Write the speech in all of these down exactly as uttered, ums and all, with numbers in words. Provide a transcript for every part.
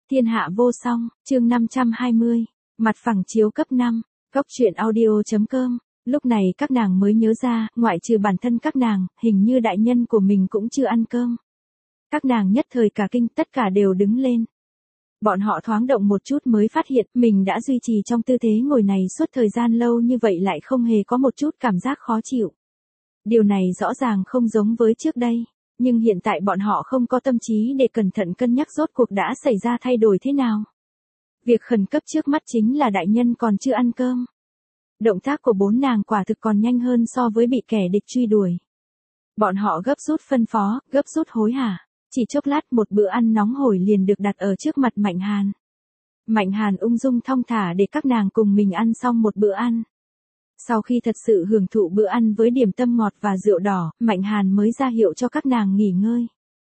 Thiên hạ vô song, chương năm trăm hai mươi, mặt phẳng chiếu cấp năm, góc truyện audio.com. Lúc này các nàng mới nhớ ra, ngoại trừ bản thân các nàng, hình như đại nhân của mình cũng chưa ăn cơm. Các nàng nhất thời cả kinh, tất cả đều đứng lên. Bọn họ thoáng động một chút mới phát hiện mình đã duy trì trong tư thế ngồi này suốt thời gian lâu như vậy lại không hề có một chút cảm giác khó chịu. Điều này rõ ràng không giống với trước đây. Nhưng hiện tại bọn họ không có tâm trí để cẩn thận cân nhắc rốt cuộc đã xảy ra thay đổi thế nào. Việc khẩn cấp trước mắt chính là đại nhân còn chưa ăn cơm. Động tác của bốn nàng quả thực còn nhanh hơn so với bị kẻ địch truy đuổi. Bọn họ gấp rút phân phó, gấp rút hối hả. Chỉ chốc lát một bữa ăn nóng hổi liền được đặt ở trước mặt Mạnh Hàn. Mạnh Hàn ung dung thong thả để các nàng cùng mình ăn xong một bữa ăn. Sau khi thật sự hưởng thụ bữa ăn với điểm tâm ngọt và rượu đỏ, Mạnh Hàn mới ra hiệu cho các nàng nghỉ ngơi.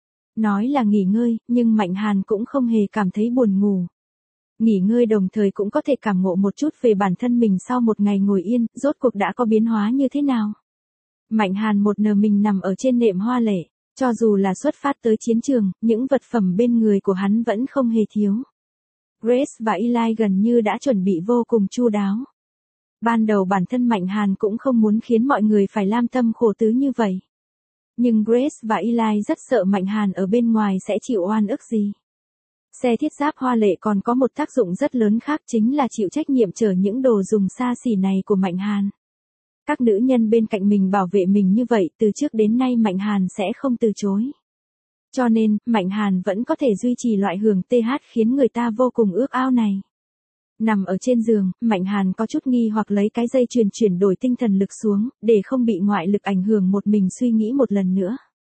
Nói là nghỉ ngơi, nhưng Mạnh Hàn cũng không hề cảm thấy buồn ngủ. Nghỉ ngơi đồng thời cũng có thể cảm ngộ một chút về bản thân mình sau một ngày ngồi yên, rốt cuộc đã có biến hóa như thế nào. Mạnh Hàn một nờ mình nằm ở trên nệm hoa lệ, cho dù là xuất phát tới chiến trường, những vật phẩm bên người của hắn vẫn không hề thiếu. Grace và Eli gần như đã chuẩn bị vô cùng chu đáo. Ban đầu bản thân Mạnh Hàn cũng không muốn khiến mọi người phải lam tâm khổ tứ như vậy. Nhưng Grace và Eli rất sợ Mạnh Hàn ở bên ngoài sẽ chịu oan ức gì. Xe thiết giáp hoa lệ còn có một tác dụng rất lớn khác chính là chịu trách nhiệm chở những đồ dùng xa xỉ này của Mạnh Hàn. Các nữ nhân bên cạnh mình bảo vệ mình như vậy từ trước đến nay Mạnh Hàn sẽ không từ chối. Cho nên, Mạnh Hàn vẫn có thể duy trì loại hưởng tê hát khiến người ta vô cùng ước ao này. Nằm ở trên giường, Mạnh Hàn có chút nghi hoặc lấy cái dây chuyền chuyển đổi tinh thần lực xuống, để không bị ngoại lực ảnh hưởng một mình suy nghĩ một lần nữa.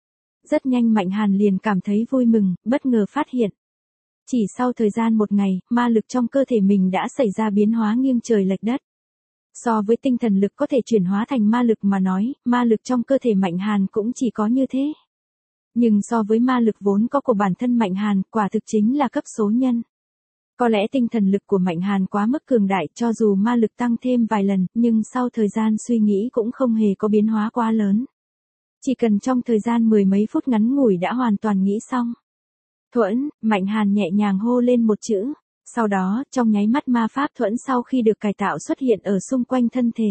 Rất nhanh Mạnh Hàn liền cảm thấy vui mừng, bất ngờ phát hiện. Chỉ sau thời gian một ngày, ma lực trong cơ thể mình đã xảy ra biến hóa nghiêng trời lệch đất. So với tinh thần lực có thể chuyển hóa thành ma lực mà nói, ma lực trong cơ thể Mạnh Hàn cũng chỉ có như thế. Nhưng so với ma lực vốn có của bản thân Mạnh Hàn, quả thực chính là cấp số nhân. Có lẽ tinh thần lực của Mạnh Hàn quá mức cường đại cho dù ma lực tăng thêm vài lần, nhưng sau thời gian suy nghĩ cũng không hề có biến hóa quá lớn. Chỉ cần trong thời gian mười mấy phút ngắn ngủi đã hoàn toàn nghĩ xong. Thuẫn, Mạnh Hàn nhẹ nhàng hô lên một chữ. Sau đó, trong nháy mắt ma pháp thuẫn sau khi được cải tạo xuất hiện ở xung quanh thân thể.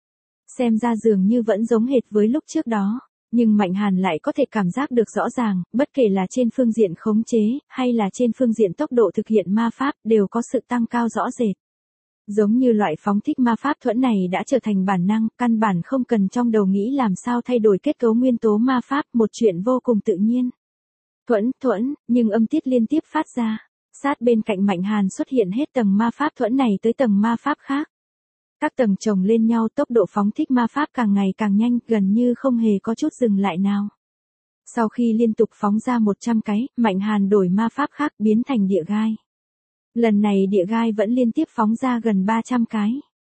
Xem ra dường như vẫn giống hệt với lúc trước đó. Nhưng Mạnh Hàn lại có thể cảm giác được rõ ràng, bất kể là trên phương diện khống chế, hay là trên phương diện tốc độ thực hiện ma pháp, đều có sự tăng cao rõ rệt. Giống như loại phóng thích ma pháp thuẫn này đã trở thành bản năng, căn bản không cần trong đầu nghĩ làm sao thay đổi kết cấu nguyên tố ma pháp, một chuyện vô cùng tự nhiên. Thuẫn, thuẫn, nhưng âm tiết liên tiếp phát ra. Sát bên cạnh Mạnh Hàn xuất hiện hết tầng ma pháp thuẫn này tới tầng ma pháp khác. Các tầng chồng lên nhau tốc độ phóng thích ma pháp càng ngày càng nhanh, gần như không hề có chút dừng lại nào. Sau khi liên tục phóng ra một trăm cái, Mạnh Hàn đổi ma pháp khác biến thành địa gai. Lần này địa gai vẫn liên tiếp phóng ra gần ba trăm cái.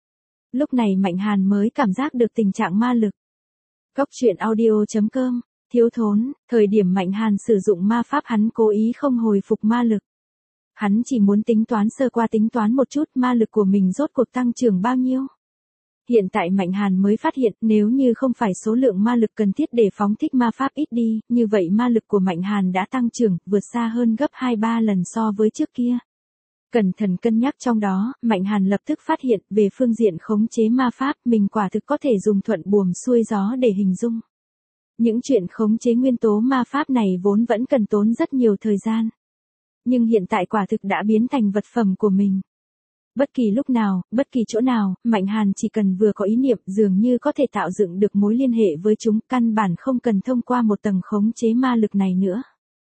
Lúc này Mạnh Hàn mới cảm giác được tình trạng ma lực. Góc truyện audio.com, thiếu thốn, thời điểm Mạnh Hàn sử dụng ma pháp hắn cố ý không hồi phục ma lực. Hắn chỉ muốn tính toán sơ qua tính toán một chút ma lực của mình rốt cuộc tăng trưởng bao nhiêu. Hiện tại Mạnh Hàn mới phát hiện nếu như không phải số lượng ma lực cần thiết để phóng thích ma pháp ít đi, như vậy ma lực của Mạnh Hàn đã tăng trưởng, vượt xa hơn gấp hai ba lần so với trước kia. Cẩn thận cân nhắc trong đó, Mạnh Hàn lập tức phát hiện về phương diện khống chế ma pháp mình quả thực có thể dùng thuận buồm xuôi gió để hình dung. Những chuyện khống chế nguyên tố ma pháp này vốn vẫn cần tốn rất nhiều thời gian. Nhưng hiện tại quả thực đã biến thành vật phẩm của mình. Bất kỳ lúc nào, bất kỳ chỗ nào, Mạnh Hàn chỉ cần vừa có ý niệm dường như có thể tạo dựng được mối liên hệ với chúng, căn bản không cần thông qua một tầng khống chế ma lực này nữa.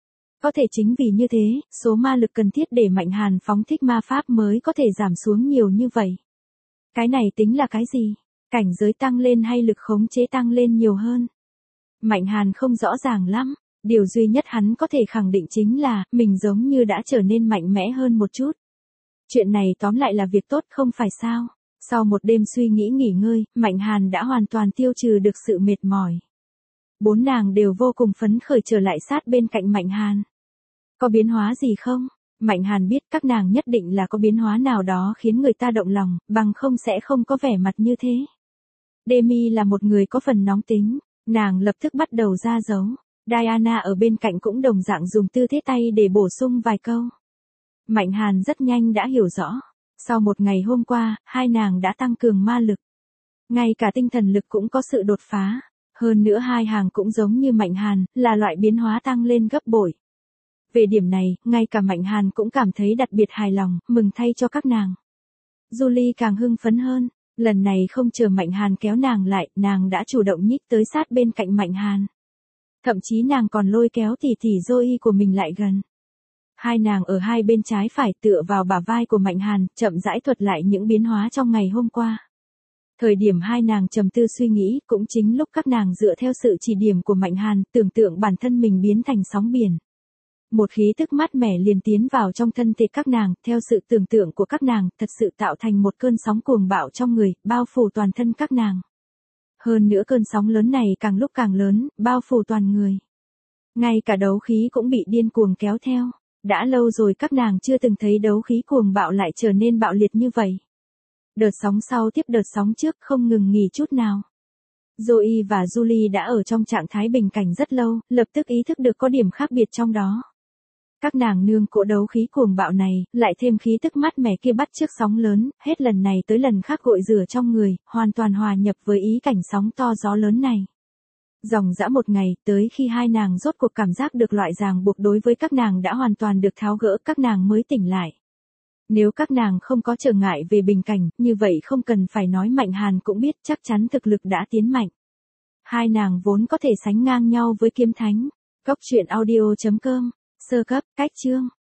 Có thể chính vì như thế, số ma lực cần thiết để Mạnh Hàn phóng thích ma pháp mới có thể giảm xuống nhiều như vậy. Cái này tính là cái gì? Cảnh giới tăng lên hay lực khống chế tăng lên nhiều hơn? Mạnh Hàn không rõ ràng lắm. Điều duy nhất hắn có thể khẳng định chính là, mình giống như đã trở nên mạnh mẽ hơn một chút. Chuyện này tóm lại là việc tốt không phải sao. Sau một đêm suy nghĩ nghỉ ngơi, Mạnh Hàn đã hoàn toàn tiêu trừ được sự mệt mỏi. Bốn nàng đều vô cùng phấn khởi trở lại sát bên cạnh Mạnh Hàn. Có biến hóa gì không? Mạnh Hàn biết các nàng nhất định là có biến hóa nào đó khiến người ta động lòng, bằng không sẽ không có vẻ mặt như thế. Demi là một người có phần nóng tính, nàng lập tức bắt đầu ra dấu. Diana ở bên cạnh cũng đồng dạng dùng tư thế tay để bổ sung vài câu. Mạnh Hàn rất nhanh đã hiểu rõ. Sau một ngày hôm qua, hai nàng đã tăng cường ma lực. Ngay cả tinh thần lực cũng có sự đột phá. Hơn nữa hai hàng cũng giống như Mạnh Hàn, là loại biến hóa tăng lên gấp bội. Về điểm này, ngay cả Mạnh Hàn cũng cảm thấy đặc biệt hài lòng, mừng thay cho các nàng. Julie càng hưng phấn hơn. Lần này không chờ Mạnh Hàn kéo nàng lại, nàng đã chủ động nhích tới sát bên cạnh Mạnh Hàn. Thậm chí nàng còn lôi kéo tỷ tỷ Zoe của mình lại gần. Hai nàng ở hai bên trái phải tựa vào bả vai của Mạnh Hàn, chậm rãi thuật lại những biến hóa trong ngày hôm qua. Thời điểm hai nàng trầm tư suy nghĩ, cũng chính lúc các nàng dựa theo sự chỉ điểm của Mạnh Hàn, tưởng tượng bản thân mình biến thành sóng biển. Một khí tức mát mẻ liền tiến vào trong thân thể các nàng, theo sự tưởng tượng của các nàng, thật sự tạo thành một cơn sóng cuồng bạo trong người, bao phủ toàn thân các nàng. Hơn nữa cơn sóng lớn này càng lúc càng lớn, bao phủ toàn người. Ngay cả đấu khí cũng bị điên cuồng kéo theo. Đã lâu rồi các nàng chưa từng thấy đấu khí cuồng bạo lại trở nên bạo liệt như vậy. Đợt sóng sau tiếp đợt sóng trước không ngừng nghỉ chút nào. Zoe và Julie đã ở trong trạng thái bình cảnh rất lâu, lập tức ý thức được có điểm khác biệt trong đó. Các nàng nương cỗ đấu khí cuồng bạo này, lại thêm khí tức mát mẻ kia bắt trước sóng lớn, hết lần này tới lần khác gội rửa trong người, hoàn toàn hòa nhập với ý cảnh sóng to gió lớn này. Dòng dã một ngày, tới khi hai nàng rốt cuộc cảm giác được loại ràng buộc đối với các nàng đã hoàn toàn được tháo gỡ, các nàng mới tỉnh lại. Nếu các nàng không có trở ngại về bình cảnh, như vậy không cần phải nói Mạnh Hàn cũng biết chắc chắn thực lực đã tiến mạnh. Hai nàng vốn có thể sánh ngang nhau với kiếm thánh. Cốc truyện audio chấm com, sơ cấp, cách chương.